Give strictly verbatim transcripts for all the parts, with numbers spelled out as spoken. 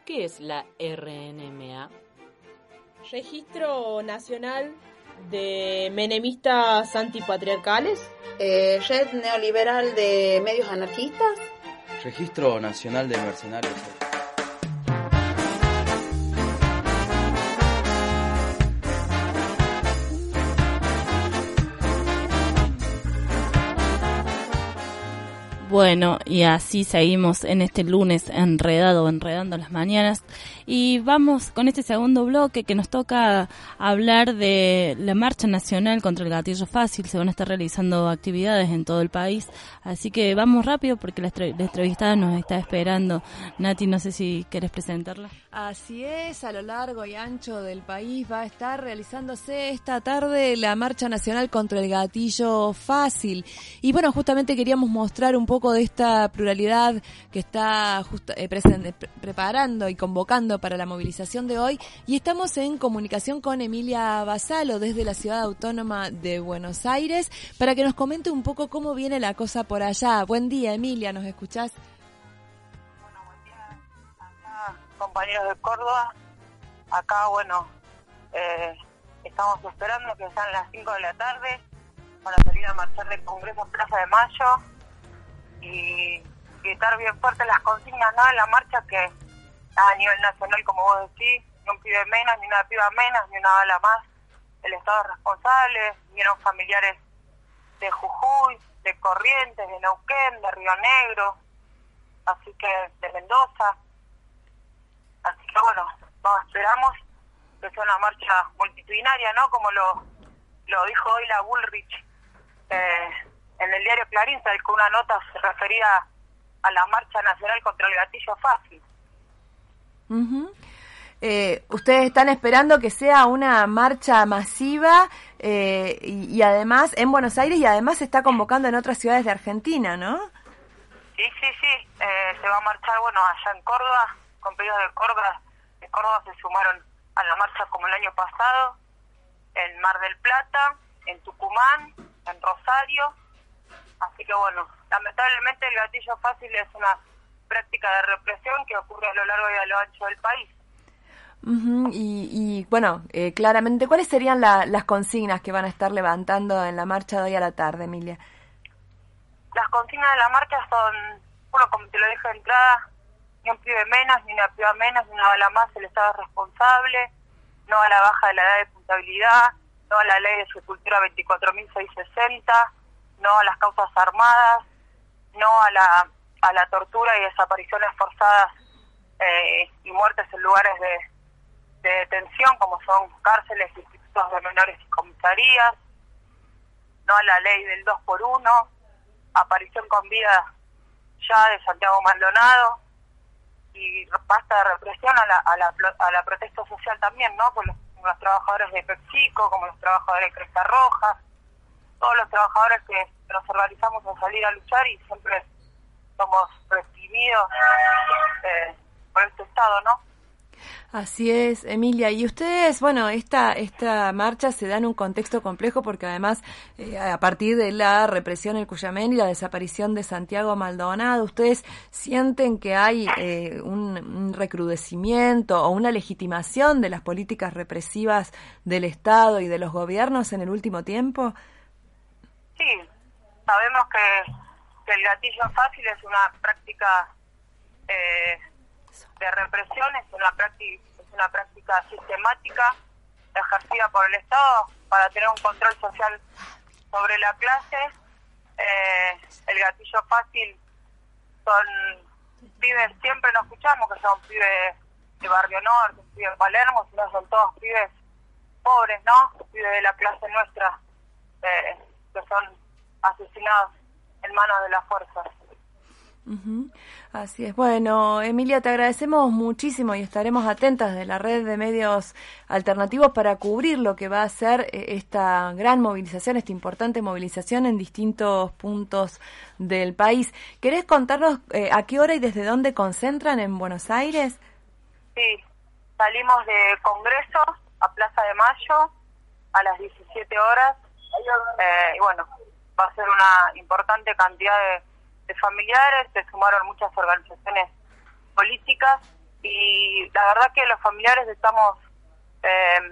¿Qué es la R N M A? Registro Nacional de Menemistas Antipatriarcales. Eh, Red Neoliberal de Medios Anarquistas. Registro Nacional de Mercenarios. Bueno, y así seguimos en este lunes enredado, enredando las mañanas, y vamos con este segundo bloque que nos toca hablar de la Marcha Nacional contra el Gatillo Fácil. Se van a estar realizando actividades en todo el país, así que vamos rápido porque la, la entrevistada nos está esperando. Nati, no sé si querés presentarla. Así es, a lo largo y ancho del país va a estar realizándose esta tarde la Marcha Nacional contra el Gatillo Fácil. Y bueno, justamente queríamos mostrar un poco de esta pluralidad que está justo, eh, presente, pre- preparando y convocando para la movilización de hoy. Y estamos en comunicación con Emilia Basalo desde la Ciudad Autónoma de Buenos Aires para que nos comente un poco cómo viene la cosa por allá. Buen día, Emilia, ¿nos escuchás? Bueno, buen día acá, compañeros de Córdoba. Acá, bueno, eh, estamos esperando que sean las cinco de la tarde para salir a marchar del Congreso en Plaza de Mayo y gritar bien fuerte las consignas, ¿no? En la marcha, que a nivel nacional, como vos decís, ni un pibe menos, ni una piba menos, ni una bala más. El Estado es responsable. Vieron familiares de Jujuy, de Corrientes, de Neuquén, de Río Negro, así que de Mendoza. Así que bueno, vamos, esperamos que sea una marcha multitudinaria, ¿no? Como lo, lo dijo hoy la Bullrich eh, en el diario Clarín, sacó una nota referida a la Marcha Nacional contra el Gatillo Fácil. Uh-huh. Eh, ustedes están esperando que sea una marcha masiva eh, y, y además en Buenos Aires, y además se está convocando en otras ciudades de Argentina, ¿no? Sí, sí, sí. Eh, se va a marchar, bueno, allá en Córdoba, compañeros de Córdoba. De Córdoba se sumaron a la marcha como el año pasado, en Mar del Plata, en Tucumán, en Rosario. Así que bueno, lamentablemente el gatillo fácil es una práctica de represión que ocurre a lo largo y a lo ancho del país. Uh-huh. Y, y bueno, eh, claramente, ¿cuáles serían la, las consignas que van a estar levantando en la marcha de hoy a la tarde, Emilia? Las consignas de la marcha son, bueno, como te lo dije de entrada, ni un pibe menos, ni una piba menos, ni una bala más, el Estado es responsable, no a la baja de la edad de puntualidad, no a la ley de agricultura veinticuatro mil seiscientos sesenta, no a las causas armadas, no a la a la tortura y desapariciones forzadas eh, y muertes en lugares de, de detención, como son cárceles, institutos de menores y comisarías, no a la ley del dos por uno, aparición con vida ya de Santiago Maldonado, y basta de represión a la, a la, a la protesta social también, ¿no? Con los, con los trabajadores de PepsiCo, como los trabajadores de Cresta Roja, todos los trabajadores que nos organizamos a salir a luchar y siempre somos reprimidos eh, por este Estado, ¿no? Así es, Emilia. Y ustedes, bueno, esta esta marcha se da en un contexto complejo porque además, eh, a partir de la represión en Cuyamén y la desaparición de Santiago Maldonado, ¿ustedes sienten que hay eh, un, un recrudecimiento o una legitimación de las políticas represivas del Estado y de los gobiernos en el último tiempo? Sí, sabemos que, que el gatillo fácil es una práctica eh, de represión, es una práctica, es una práctica sistemática ejercida por el Estado para tener un control social sobre la clase. Eh, el gatillo fácil son pibes, siempre nos escuchamos que son pibes de Barrio Norte, pibes de Palermo, sino son todos pibes pobres, ¿no? Pibes de la clase nuestra, eh, que son asesinados en manos de las fuerzas. Uh-huh. Así es. Bueno, Emilia, te agradecemos muchísimo y estaremos atentas de la red de medios alternativos para cubrir lo que va a ser esta gran movilización, esta importante movilización en distintos puntos del país. ¿Querés contarnos eh, a qué hora y desde dónde concentran en Buenos Aires? Sí, salimos de Congreso a Plaza de Mayo a las diecisiete horas eh, y bueno, va a ser una importante cantidad de de familiares, se sumaron muchas organizaciones políticas y la verdad que los familiares estamos eh,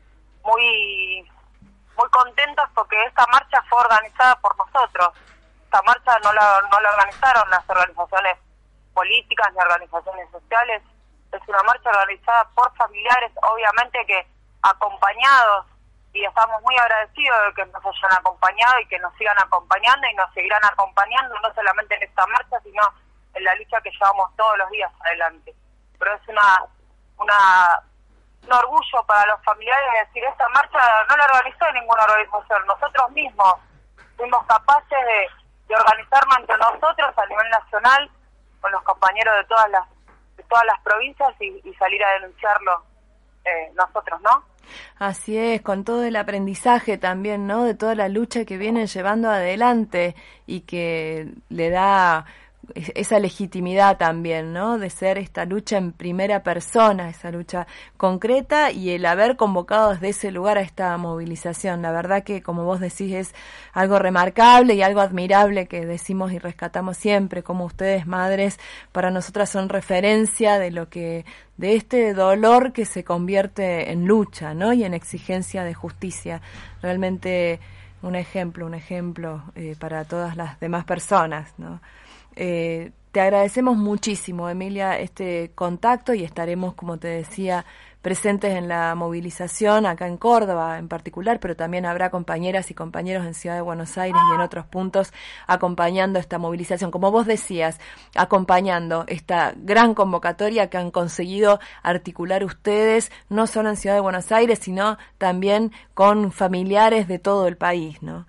muy muy contentos porque esta marcha fue organizada por nosotros. Esta marcha no la, no la organizaron las organizaciones políticas ni organizaciones sociales, es una marcha organizada por familiares, obviamente que acompañados, y estamos muy agradecidos de que nos hayan acompañado y que nos sigan acompañando y nos seguirán acompañando no solamente en esta marcha, sino en la lucha que llevamos todos los días adelante. Pero es una una un orgullo para los familiares decir, esta marcha no la organizó ninguna organización, nosotros mismos fuimos capaces de, de organizarnos entre nosotros a nivel nacional con los compañeros de todas las de todas las provincias y, y salir a denunciarlo eh, nosotros, ¿no? Así es, con todo el aprendizaje también, ¿no? De toda la lucha que vienen llevando adelante y que le da esa legitimidad también, ¿no? De ser esta lucha en primera persona, esa lucha concreta y el haber convocado desde ese lugar a esta movilización. La verdad que, como vos decís, es algo remarcable y algo admirable que decimos y rescatamos siempre, como ustedes, madres, para nosotras son referencia de lo que, de este dolor que se convierte en lucha, ¿no? Y en exigencia de justicia. Realmente un ejemplo, un ejemplo eh, para todas las demás personas, ¿no? Eh, te agradecemos muchísimo, Emilia, este contacto y estaremos, como te decía, presentes en la movilización acá en Córdoba en particular, pero también habrá compañeras y compañeros en Ciudad de Buenos Aires y en otros puntos acompañando esta movilización. Como vos decías, acompañando esta gran convocatoria que han conseguido articular ustedes, no solo en Ciudad de Buenos Aires, sino también con familiares de todo el país, ¿no?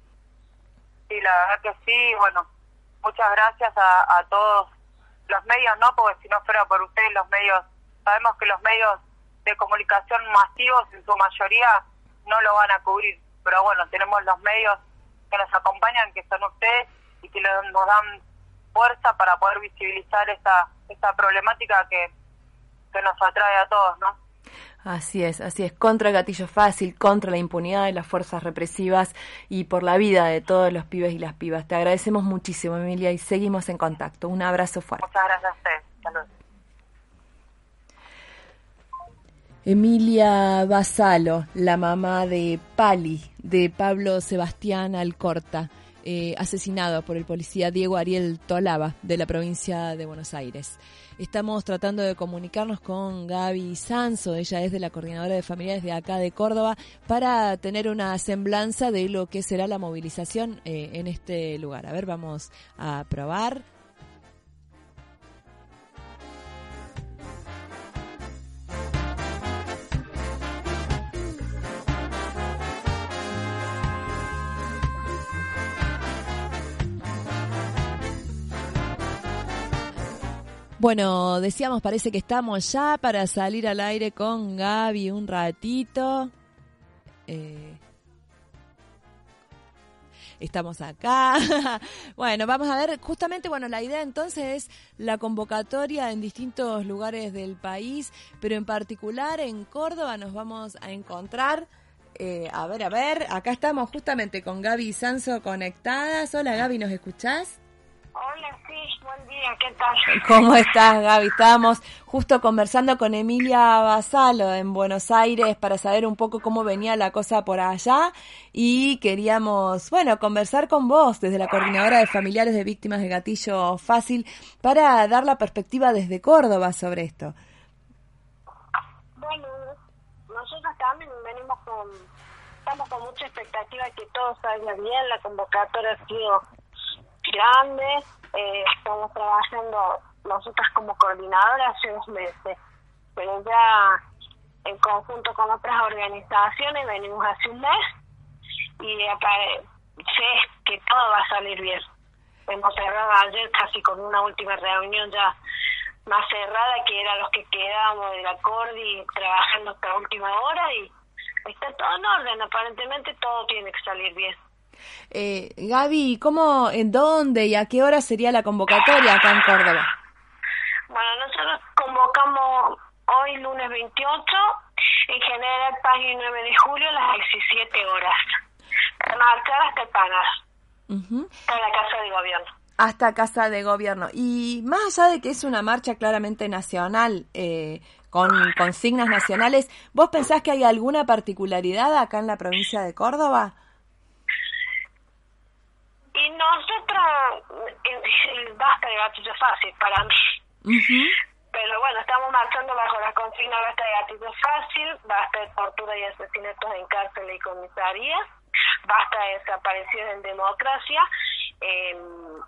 Sí, la verdad que sí, bueno. Muchas gracias a, a todos los medios, ¿no? Porque si no fuera por ustedes, los medios, sabemos que los medios de comunicación masivos en su mayoría no lo van a cubrir. Pero bueno, tenemos los medios que nos acompañan, que son ustedes, y que nos dan fuerza para poder visibilizar esta esta problemática que, que nos atrae a todos, ¿no? Así es, así es, contra el gatillo fácil, contra la impunidad de las fuerzas represivas y por la vida de todos los pibes y las pibas. Te agradecemos muchísimo, Emilia, y seguimos en contacto. Un abrazo fuerte. Muchas gracias a ustedes. Saludos. Emilia Basalo, la mamá de Pali, de Pablo Sebastián Alcorta, eh, asesinado por el policía Diego Ariel Tolaba, de la provincia de Buenos Aires. Estamos tratando de comunicarnos con Gaby Sanso, ella es de la Coordinadora de Familiares de acá de Córdoba, para tener una semblanza de lo que será la movilización eh, en este lugar. A ver, vamos a probar. Bueno, decíamos, parece que estamos ya para salir al aire con Gaby un ratito. Eh, estamos acá. Bueno, vamos a ver, justamente, bueno, la idea entonces es la convocatoria en distintos lugares del país, pero en particular en Córdoba nos vamos a encontrar. Eh, a ver, a ver, acá estamos justamente con Gaby Sanso conectadas. Hola Gaby, ¿nos escuchás? Hola, sí, buen día, ¿qué tal? ¿Cómo estás, Gaby? Estábamos justo conversando con Emilia Basalo en Buenos Aires para saber un poco cómo venía la cosa por allá y queríamos, bueno, conversar con vos desde la Coordinadora de Familiares de Víctimas de Gatillo Fácil para dar la perspectiva desde Córdoba sobre esto. Bueno, nosotros también venimos con, estamos con mucha expectativa de que todo salga bien, la convocatoria ha sido grande, eh, estamos trabajando nosotras como coordinadoras hace dos meses, pero ya en conjunto con otras organizaciones venimos hace un mes y acá sé que todo va a salir bien. Hemos cerrado ayer casi con una última reunión ya más cerrada, que era los que quedábamos de la Cordi trabajando hasta última hora, y está todo en orden, aparentemente todo tiene que salir bien. Eh, Gaby, ¿cómo, en dónde y a qué hora sería la convocatoria acá en Córdoba? Bueno, nosotros convocamos hoy, lunes veintiocho, en General Paz y nueve de julio a las diecisiete horas, para marchar hasta el Panas, uh-huh. para la Casa de Gobierno. hasta Casa de Gobierno. Y más allá de que es una marcha claramente nacional, eh, con consignas nacionales, ¿vos pensás que hay alguna particularidad acá en la provincia de Córdoba? Y nosotros, el, el basta de gatillo fácil para mí. Uh-huh. Pero bueno, estamos marchando bajo la consigna basta de gatillo fácil, basta de tortura y asesinatos en cárcel y comisarías, basta de desapariciones en democracia, eh,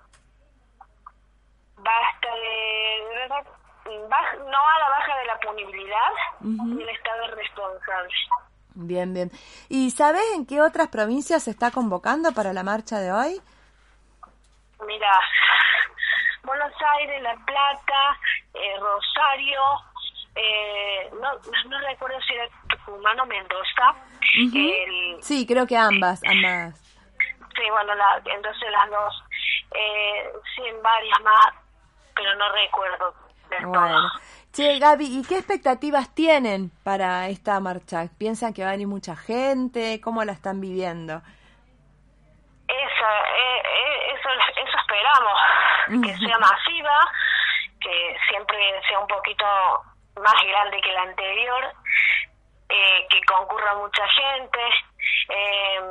basta de... Baja, no a la baja de la punibilidad, uh-huh, y el Estado es responsable. Bien, bien. ¿Y sabés en qué otras provincias se está convocando para la marcha de hoy? Mira, Buenos Aires, La Plata, eh, Rosario, eh, no, no recuerdo si era Tucumán o Mendoza. Uh-huh. El, sí, creo que ambas, ambas. Sí, bueno, la, entonces las dos. Eh, sí, en varias más, pero no recuerdo. Bueno, che, Gaby, ¿y qué expectativas tienen para esta marcha? ¿Piensan que va a venir mucha gente? ¿Cómo la están viviendo? Eso, eh, eso, eso esperamos, uh-huh, que sea masiva, que siempre sea un poquito más grande que la anterior, eh, que concurra mucha gente. Eh,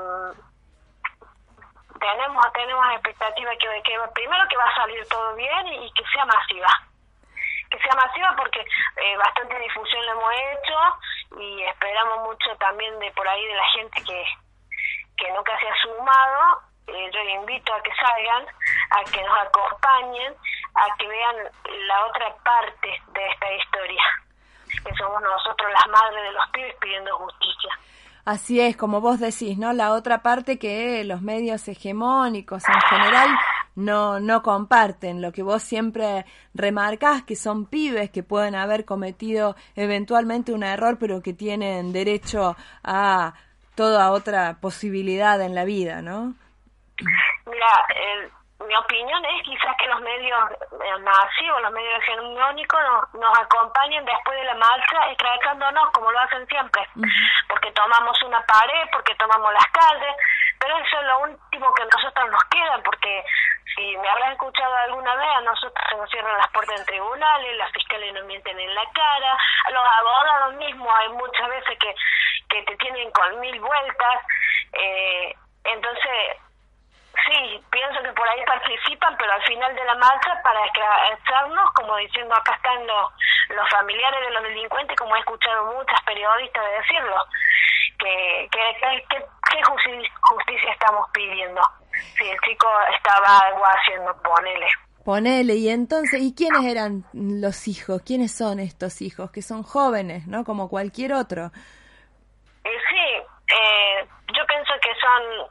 tenemos tenemos expectativa que, que primero que va a salir todo bien y, y que sea masiva. que sea masiva porque eh, bastante difusión lo hemos hecho y esperamos mucho también de por ahí de la gente que, que nunca se ha sumado. Eh, yo les invito a que salgan, a que nos acompañen, a que vean la otra parte de esta historia, que somos nosotros las madres de los pibes pidiendo justicia. Así es, como vos decís, ¿no? La otra parte que los medios hegemónicos en general no no comparten, lo que vos siempre remarcás, que son pibes que pueden haber cometido eventualmente un error, pero que tienen derecho a toda otra posibilidad en la vida, ¿no? Mira, eh, mi opinión es quizás que los medios eh, masivos, los medios hegemónicos nos, nos acompañen después de la marcha escrachándonos como lo hacen siempre, uh-huh, porque tomamos una pared, porque tomamos las calles, pero eso es lo último que a nosotros nos queda, porque si me habrás escuchado alguna vez, a nosotros se nos cierran las puertas en tribunales, las fiscales nos mienten en la cara, a los abogados mismos hay muchas veces que, que te tienen con mil vueltas, eh, entonces... Sí, pienso que por ahí participan, pero al final de la marcha para escracharnos, como diciendo acá están los, los familiares de los delincuentes, como he escuchado muchas periodistas de decirlo, que, que, que, que qué justicia, justicia estamos pidiendo. Si el chico estaba algo haciendo, ponele. Ponele, y entonces, ¿y quiénes eran los hijos? ¿Quiénes son estos hijos? Que son jóvenes, ¿no? Como cualquier otro. Eh, sí, eh, yo pienso que son...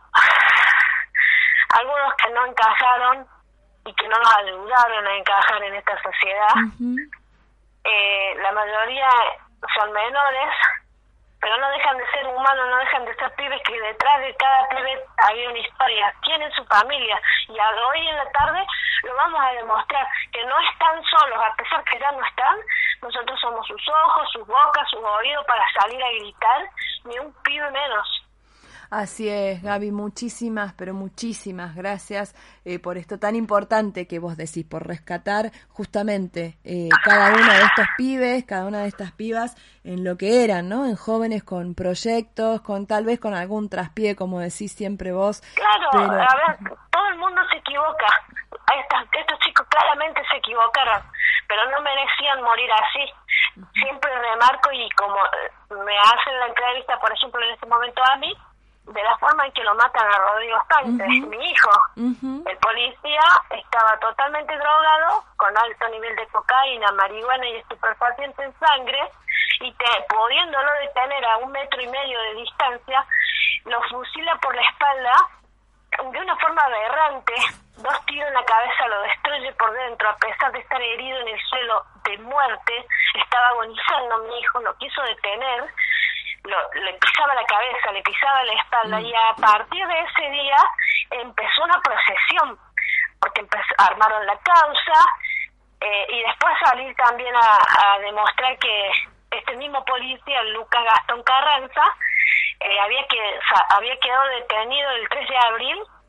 algunos que no encajaron y que no nos ayudaron a encajar en esta sociedad. Uh-huh. Eh, la mayoría son menores, pero no dejan de ser humanos, no dejan de ser pibes, que detrás de cada pibe había una historia, tienen su familia, y hoy en la tarde lo vamos a demostrar, que no están solos, a pesar que ya no están, nosotros somos sus ojos, sus bocas, sus oídos para salir a gritar, ni un pibe menos. Así es, Gaby, muchísimas, pero muchísimas gracias eh, por esto tan importante que vos decís, por rescatar justamente eh, cada uno de estos pibes, cada una de estas pibas en lo que eran, ¿no? En jóvenes con proyectos, con tal vez con algún traspié, como decís siempre vos. Claro, pero... a ver, todo el mundo se equivoca. Estos, estos chicos claramente se equivocaron, pero no merecían morir así. Siempre remarco, y como me hacen la entrevista, por ejemplo, en este momento a mí, de la forma en que lo matan a Rodrigo Stantes, uh-huh, mi hijo. Uh-huh. El policía estaba totalmente drogado, con alto nivel de cocaína, marihuana y estupefacientes en sangre, y te, pudiéndolo detener a un metro y medio de distancia, lo fusila por la espalda de una forma aberrante, dos tiros en la cabeza, lo destruye por dentro, a pesar de estar herido en el suelo de muerte, estaba agonizando mi hijo, lo quiso detener, Lo, le pisaba la cabeza, le pisaba la espalda, mm. y a partir de ese día empezó una procesión, porque empezó, armaron la causa, eh, y después salir también a, a demostrar que este mismo policía, Lucas Gastón Carranza, eh, había que había quedado detenido el tres de abril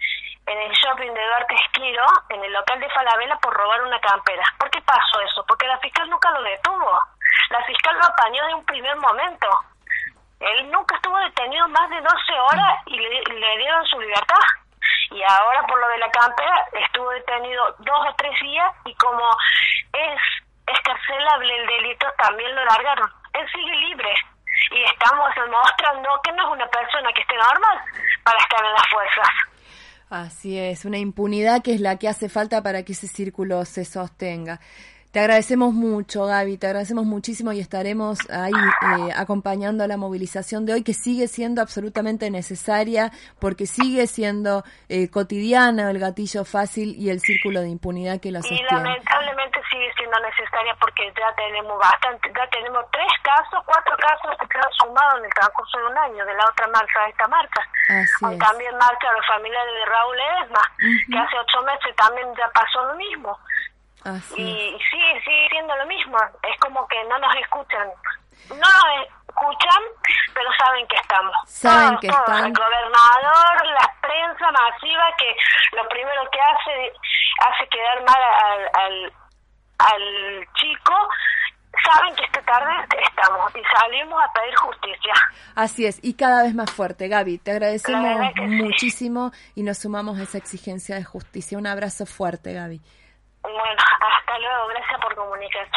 en el shopping de Duarte Esquiro, en el local de Falabella, por robar una campera. ¿Por qué pasó eso? Porque la fiscal nunca lo detuvo. La fiscal lo apañó de un primer momento. Él nunca estuvo detenido más de doce horas y le, le dieron su libertad. Y ahora por lo de la campera estuvo detenido dos o tres días y como es escarcelable el delito, también lo largaron. Él sigue libre y estamos demostrando que no es una persona que esté normal para estar en las fuerzas. Así es, una impunidad que es la que hace falta para que ese círculo se sostenga. Te agradecemos mucho, Gaby, te agradecemos muchísimo y estaremos ahí eh, acompañando la movilización de hoy, que sigue siendo absolutamente necesaria, porque sigue siendo eh, cotidiana el gatillo fácil y el círculo de impunidad que lo sostiene. Y lamentablemente sigue siendo necesaria porque ya tenemos bastante, ya tenemos tres casos, cuatro casos que se han sumado en el transcurso de un año, de la otra marcha a esta marcha. Así es. También marcha los familiares de Raúl Ledesma, uh-huh. que hace ocho meses también ya pasó lo mismo. Así y es. sigue, sigue siendo lo mismo, es como que no nos escuchan, no nos escuchan, pero saben que estamos. Saben todos, que todos. están. El gobernador, la prensa masiva que lo primero que hace, hace quedar mal al, al, al chico, saben que esta tarde estamos y salimos a pedir justicia. Así es, y cada vez más fuerte. Gaby, te agradecemos muchísimo sí. y nos sumamos a esa exigencia de justicia. Un abrazo fuerte, Gaby. Bueno, hasta luego, gracias por comunicarte.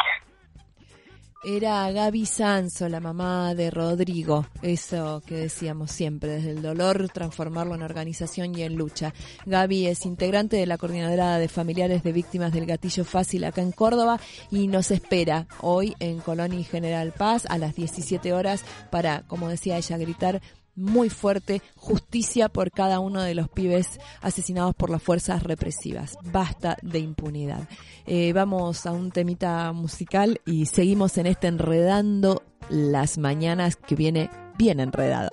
Era Gaby Sanso, la mamá de Rodrigo, eso que decíamos siempre, desde el dolor transformarlo en organización y en lucha. Gaby es integrante de la Coordinadora de Familiares de Víctimas del Gatillo Fácil acá en Córdoba y nos espera hoy en Colón y General Paz a las diecisiete horas para, como decía ella, gritar muy fuerte, justicia por cada uno de los pibes asesinados por las fuerzas represivas. Basta de impunidad. Eh, vamos a un temita musical y seguimos en este Enredando las Mañanas que viene bien enredado.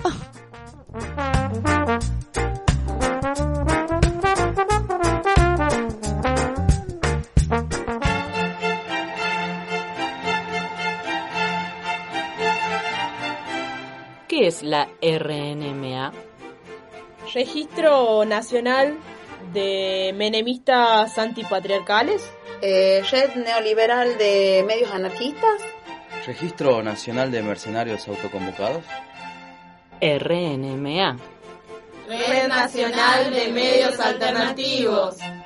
¿Qué es la R N M A? Registro Nacional de Menemistas Antipatriarcales. Eh, Red Neoliberal de Medios Anarquistas. Registro Nacional de Mercenarios Autoconvocados. R N M A. Red Nacional de Medios Alternativos.